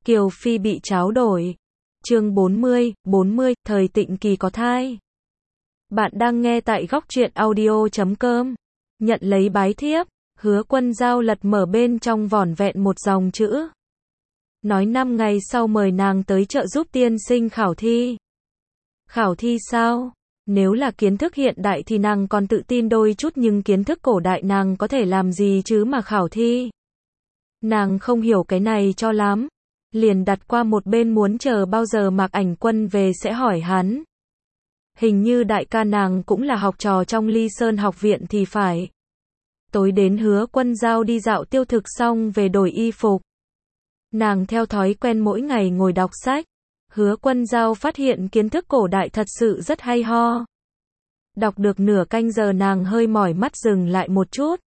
Kiều Phi bị tráo đổi. Chương 40, thời Tịnh Kỳ có thai. Bạn đang nghe tại góc truyện audio.com. Nhận lấy bái thiếp, Hứa Quân Giao lật mở bên trong vỏn vẹn một dòng chữ. Nói 5 ngày sau mời nàng tới trợ giúp tiên sinh khảo thi. Khảo thi sao? Nếu là kiến thức hiện đại thì nàng còn tự tin đôi chút, nhưng kiến thức cổ đại nàng có thể làm gì chứ mà khảo thi. Nàng không hiểu cái này cho lắm. Liền đặt qua một bên muốn chờ bao giờ Mạc Ảnh Quân về sẽ hỏi hắn. Hình như đại ca nàng cũng là học trò trong Ly Sơn học viện thì phải. Tối đến Hứa Quân Giao đi dạo tiêu thực xong về đổi y phục. Nàng theo thói quen mỗi ngày ngồi đọc sách. Hứa Quân Giao phát hiện kiến thức cổ đại thật sự rất hay ho. Đọc được nửa canh giờ nàng hơi mỏi mắt dừng lại một chút.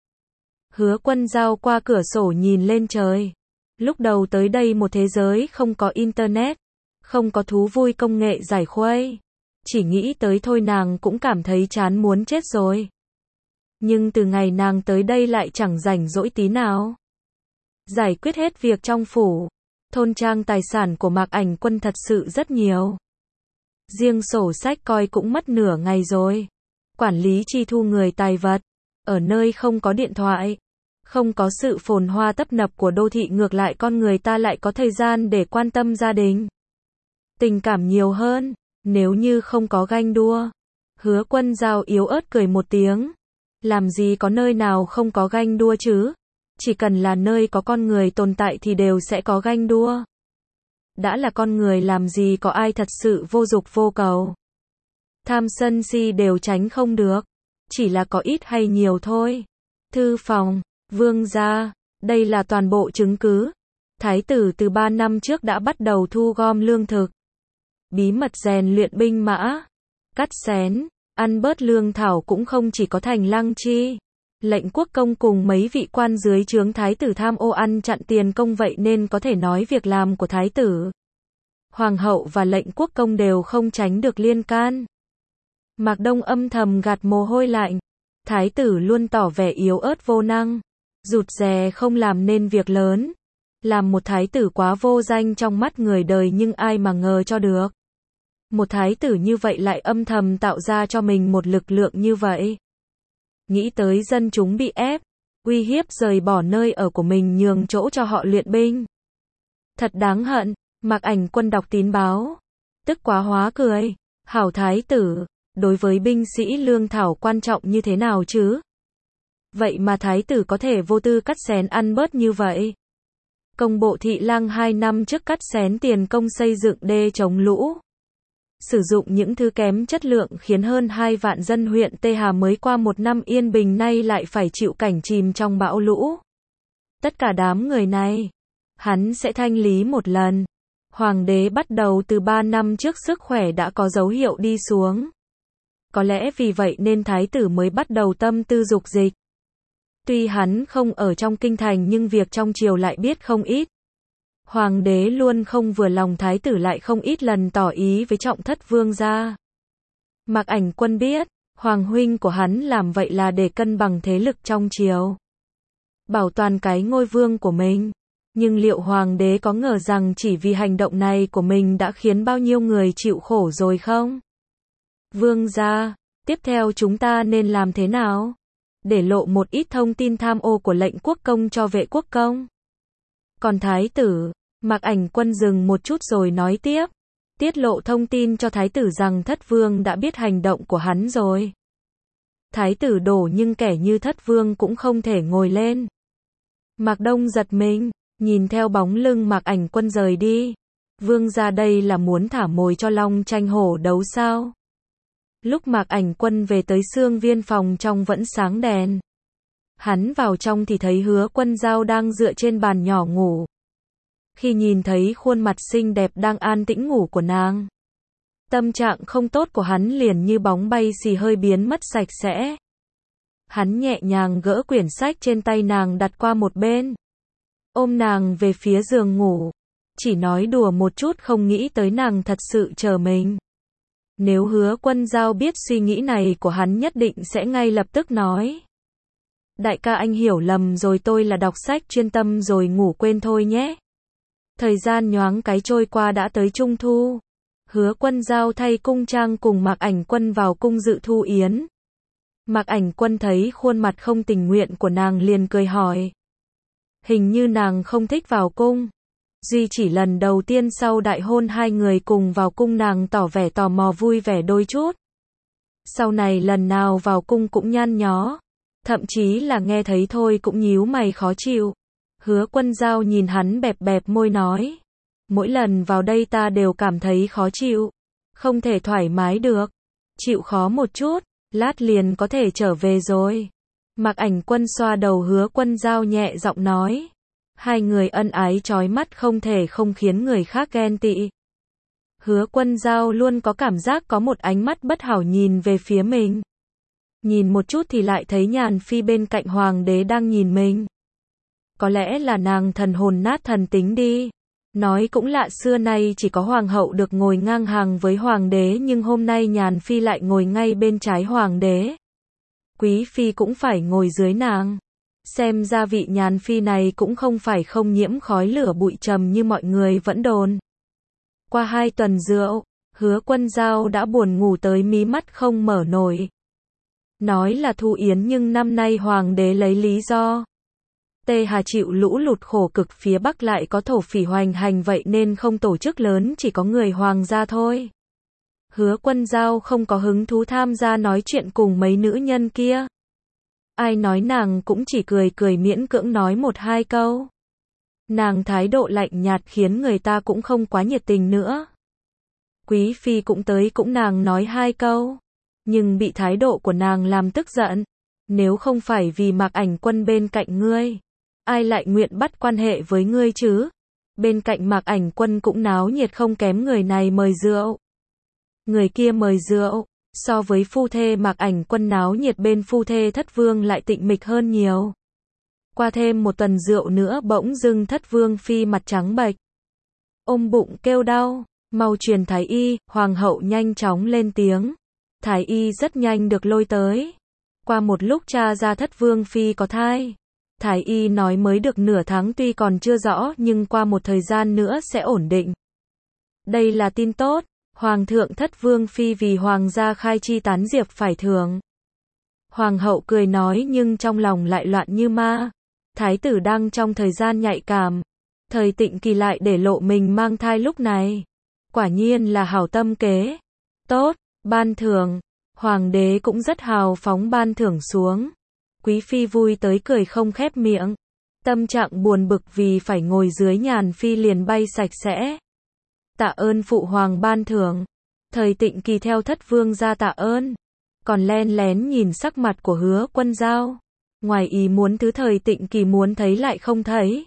Hứa Quân Giao qua cửa sổ nhìn lên trời. Lúc đầu tới đây một thế giới không có internet, không có thú vui công nghệ giải khuây. Chỉ nghĩ tới thôi nàng cũng cảm thấy chán muốn chết rồi. Nhưng từ ngày nàng tới đây lại chẳng rảnh rỗi tí nào. Giải quyết hết việc trong phủ. Thôn trang tài sản của Mạc Ảnh Quân thật sự rất nhiều. Riêng sổ sách coi cũng mất nửa ngày rồi. Quản lý chi thu người tài vật. Ở nơi không có điện thoại, không có sự phồn hoa tấp nập của đô thị, ngược lại con người ta lại có thời gian để quan tâm gia đình. Tình cảm nhiều hơn, nếu như không có ganh đua. Hứa Quân Giao yếu ớt cười một tiếng. Làm gì có nơi nào không có ganh đua chứ? Chỉ cần là nơi có con người tồn tại thì đều sẽ có ganh đua. Đã là con người làm gì có ai thật sự vô dục vô cầu. Tham sân si đều tránh không được. Chỉ là có ít hay nhiều thôi. Thư phòng, Vương gia, đây là toàn bộ chứng cứ. Thái tử từ 3 năm trước đã bắt đầu thu gom lương thực. Bí mật rèn luyện binh mã. Cắt xén, ăn bớt lương thảo cũng không chỉ có Thành Lăng Chi. Lệnh quốc công cùng mấy vị quan dưới trướng thái tử tham ô ăn chặn tiền công, vậy nên có thể nói việc làm của thái tử, hoàng hậu và lệnh quốc công đều không tránh được liên can. Mạc Đông âm thầm gạt mồ hôi lạnh. Thái tử luôn tỏ vẻ yếu ớt vô năng, rụt rè không làm nên việc lớn. Làm một thái tử quá vô danh trong mắt người đời, nhưng ai mà ngờ cho được. Một thái tử như vậy lại âm thầm tạo ra cho mình một lực lượng như vậy. Nghĩ tới dân chúng bị ép, uy hiếp rời bỏ nơi ở của mình nhường chỗ cho họ luyện binh. Thật đáng hận. Mạc Ảnh Quân đọc tín báo, tức quá hóa cười. Hảo thái tử, đối với binh sĩ lương thảo quan trọng như thế nào chứ? Vậy mà thái tử có thể vô tư cắt xén ăn bớt như vậy. Công bộ Thị Lang 2 năm trước cắt xén tiền công xây dựng đê chống lũ. Sử dụng những thứ kém chất lượng khiến hơn 2 vạn dân huyện Tê Hà mới qua 1 năm yên bình nay lại phải chịu cảnh chìm trong bão lũ. Tất cả đám người này, hắn sẽ thanh lý một lần. Hoàng đế bắt đầu từ 3 năm trước sức khỏe đã có dấu hiệu đi xuống. Có lẽ vì vậy nên thái tử mới bắt đầu tâm tư dục dịch. Tuy hắn không ở trong kinh thành nhưng việc trong triều lại biết không ít. Hoàng đế luôn không vừa lòng thái tử lại không ít lần tỏ ý với trọng thất vương gia. Mạc Ảnh Quân biết, hoàng huynh của hắn làm vậy là để cân bằng thế lực trong triều, bảo toàn cái ngôi vương của mình. Nhưng liệu hoàng đế có ngờ rằng chỉ vì hành động này của mình đã khiến bao nhiêu người chịu khổ rồi không? Vương gia, tiếp theo chúng ta nên làm thế nào? Để lộ một ít thông tin tham ô của lệnh quốc công cho vệ quốc công. Còn thái tử, Mạc Ảnh Quân dừng một chút rồi nói tiếp. Tiết lộ thông tin cho thái tử rằng thất vương đã biết hành động của hắn rồi. Thái tử đổ nhưng kẻ như thất vương cũng không thể ngồi lên. Mạc Đông giật mình, nhìn theo bóng lưng Mạc Ảnh Quân rời đi. Vương gia đây là muốn thả mồi cho long tranh hổ đấu sao? Lúc Mạc Ảnh Quân về tới Xương Viên phòng trong vẫn sáng đèn. Hắn vào trong thì thấy Hứa Quân Giao đang dựa trên bàn nhỏ ngủ. Khi nhìn thấy khuôn mặt xinh đẹp đang an tĩnh ngủ của nàng, tâm trạng không tốt của hắn liền như bóng bay xì hơi biến mất sạch sẽ. Hắn nhẹ nhàng gỡ quyển sách trên tay nàng đặt qua một bên, ôm nàng về phía giường ngủ, chỉ nói đùa một chút không nghĩ tới nàng thật sự chờ mình. Nếu Hứa Quân Giao biết suy nghĩ này của hắn nhất định sẽ ngay lập tức nói. Đại ca anh hiểu lầm rồi, tôi là đọc sách chuyên tâm rồi ngủ quên thôi nhé. Thời gian nhoáng cái trôi qua đã tới Trung Thu. Hứa Quân Giao thay cung trang cùng Mạc Ảnh Quân vào cung dự thu yến. Mạc Ảnh Quân thấy khuôn mặt không tình nguyện của nàng liền cười hỏi. Hình như nàng không thích vào cung. Duy chỉ lần đầu tiên sau đại hôn hai người cùng vào cung nàng tỏ vẻ tò mò vui vẻ đôi chút. Sau này lần nào vào cung cũng nhăn nhó. Thậm chí là nghe thấy thôi cũng nhíu mày khó chịu. Hứa Quân Giao nhìn hắn bẹp bẹp môi nói. Mỗi lần vào đây ta đều cảm thấy khó chịu. Không thể thoải mái được. Chịu khó một chút, lát liền có thể trở về rồi. Mạc Ảnh Quân xoa đầu Hứa Quân Giao nhẹ giọng nói. Hai người ân ái chói mắt không thể không khiến người khác ghen tị. Hứa Quân Giao luôn có cảm giác có một ánh mắt bất hảo nhìn về phía mình. Nhìn một chút thì lại thấy Nhàn Phi bên cạnh hoàng đế đang nhìn mình. Có lẽ là nàng thần hồn nát thần tính đi. Nói cũng lạ, xưa nay chỉ có hoàng hậu được ngồi ngang hàng với hoàng đế, nhưng hôm nay Nhàn Phi lại ngồi ngay bên trái hoàng đế. Quý phi cũng phải ngồi dưới nàng. Xem ra vị Nhàn Phi này cũng không phải không nhiễm khói lửa bụi trầm như mọi người vẫn đồn. Qua 2 tuần rượu, Hứa Quân Giao đã buồn ngủ tới mí mắt không mở nổi. Nói là thu yến nhưng năm nay hoàng đế lấy lý do Tê Hà chịu lũ lụt khổ cực, phía Bắc lại có thổ phỉ hoành hành, vậy nên không tổ chức lớn, chỉ có người hoàng gia thôi. Hứa Quân Giao không có hứng thú tham gia nói chuyện cùng mấy nữ nhân kia. Ai nói nàng cũng chỉ cười cười miễn cưỡng nói 1-2 câu. Nàng thái độ lạnh nhạt khiến người ta cũng không quá nhiệt tình nữa. Quý phi cũng tới cũng nàng nói 2 câu. Nhưng bị thái độ của nàng làm tức giận. Nếu không phải vì Mạc Ảnh Quân bên cạnh ngươi, ai lại nguyện bắt quan hệ với ngươi chứ? Bên cạnh Mạc Ảnh Quân cũng náo nhiệt không kém, người này mời rượu, người kia mời rượu. So với phu thê Mạc Ảnh Quân náo nhiệt, bên phu thê Thất Vương lại tịnh mịch hơn nhiều. Qua thêm 1 tuần rượu nữa bỗng dưng Thất Vương phi mặt trắng bệch, ôm bụng kêu đau, mau truyền thái y. Hoàng hậu nhanh chóng lên tiếng. Thái y rất nhanh được lôi tới. Qua một lúc tra ra Thất Vương phi có thai. Thái y nói mới được nửa tháng, tuy còn chưa rõ nhưng qua một thời gian nữa sẽ ổn định. Đây là tin tốt. Hoàng thượng Thất Vương phi vì hoàng gia khai chi tán diệp phải thưởng. Hoàng hậu cười nói nhưng trong lòng lại loạn như ma. Thái tử đang trong thời gian nhạy cảm. Thời Tịnh Kỳ lại để lộ mình mang thai lúc này. Quả nhiên là hảo tâm kế. Tốt, ban thưởng. Hoàng đế cũng rất hào phóng ban thưởng xuống. Quý phi vui tới cười không khép miệng. Tâm trạng buồn bực vì phải ngồi dưới Nhàn Phi liền bay sạch sẽ. Tạ ơn phụ hoàng ban thưởng. Thời Tịnh Kỳ theo Thất Vương ra tạ ơn. Còn len lén nhìn sắc mặt của Hứa Quân Giao. Ngoài ý muốn thứ Thời Tịnh Kỳ muốn thấy lại không thấy.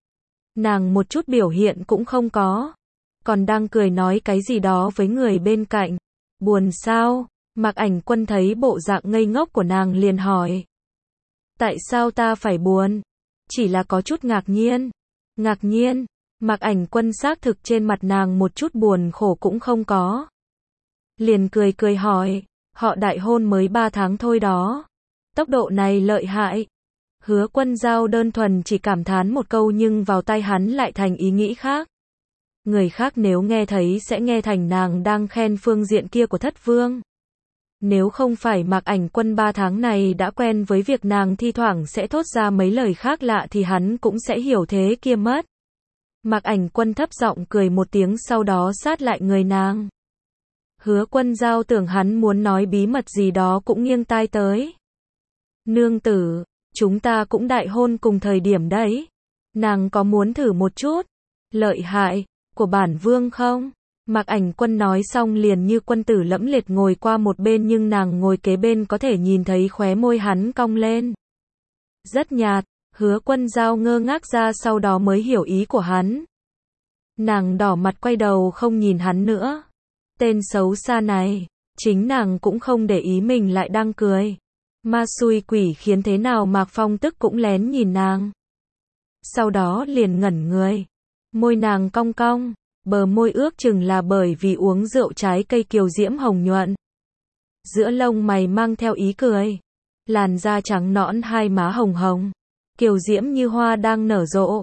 Nàng một chút biểu hiện cũng không có. Còn đang cười nói cái gì đó với người bên cạnh. Buồn sao? Mạc Ảnh Quân thấy bộ dạng ngây ngốc của nàng liền hỏi. Tại sao ta phải buồn? Chỉ là có chút ngạc nhiên. Ngạc nhiên? Mạc Ảnh Quân xác thực trên mặt nàng một chút buồn khổ cũng không có. Liền cười cười hỏi. Họ đại hôn mới 3 tháng thôi đó. Tốc độ này lợi hại. Hứa Quân Giao đơn thuần chỉ cảm thán một câu nhưng vào tai hắn lại thành ý nghĩ khác. Người khác nếu nghe thấy sẽ nghe thành nàng đang khen phương diện kia của Thất Vương. Nếu không phải Mạc Ảnh Quân 3 tháng này đã quen với việc nàng thi thoảng sẽ thốt ra mấy lời khác lạ thì hắn cũng sẽ hiểu thế kia mất. Mạc Ảnh Quân thấp giọng cười một tiếng sau đó sát lại người nàng. Hứa Quân Giao tưởng hắn muốn nói bí mật gì đó cũng nghiêng tai tới. Nương tử, chúng ta cũng đại hôn cùng thời điểm đấy. Nàng có muốn thử một chút lợi hại của bản vương không? Mạc Ảnh Quân nói xong liền như quân tử lẫm liệt ngồi qua một bên, nhưng nàng ngồi kế bên có thể nhìn thấy khóe môi hắn cong lên. Rất nhạt. Hứa Quân Giao ngơ ngác ra sau đó mới hiểu ý của hắn. Nàng đỏ mặt quay đầu không nhìn hắn nữa. Tên xấu xa này, chính nàng cũng không để ý mình lại đang cười. Ma xui quỷ khiến thế nào Mạc Phong Tức cũng lén nhìn nàng. Sau đó liền ngẩn người. Môi nàng cong cong, bờ môi ước chừng là bởi vì uống rượu trái cây kiều diễm hồng nhuận. Giữa lông mày mang theo ý cười. Làn da trắng nõn, hai má hồng hồng, kiều diễm như hoa đang nở rộ.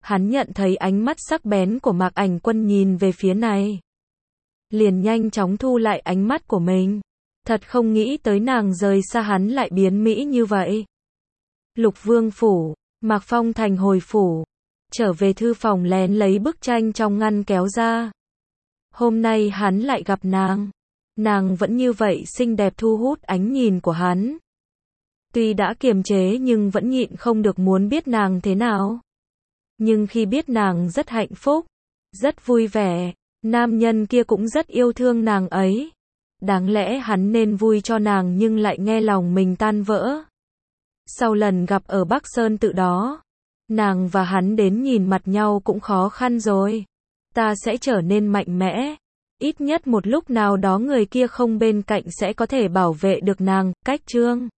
Hắn nhận thấy ánh mắt sắc bén của Mạc Ảnh Quân nhìn về phía này. Liền nhanh chóng thu lại ánh mắt của mình. Thật không nghĩ tới nàng rời xa hắn lại biến mỹ như vậy. Lục Vương phủ, Mạc Phong Thành hồi phủ. Trở về thư phòng lén lấy bức tranh trong ngăn kéo ra. Hôm nay hắn lại gặp nàng. Nàng vẫn như vậy xinh đẹp thu hút ánh nhìn của hắn. Tuy đã kiềm chế nhưng vẫn nhịn không được muốn biết nàng thế nào. Nhưng khi biết nàng rất hạnh phúc, rất vui vẻ, nam nhân kia cũng rất yêu thương nàng ấy. Đáng lẽ hắn nên vui cho nàng nhưng lại nghe lòng mình tan vỡ. Sau lần gặp ở Bắc Sơn tự đó, nàng và hắn đến nhìn mặt nhau cũng khó khăn rồi. Ta sẽ trở nên mạnh mẽ. Ít nhất một lúc nào đó người kia không bên cạnh sẽ có thể bảo vệ được nàng. Cách chương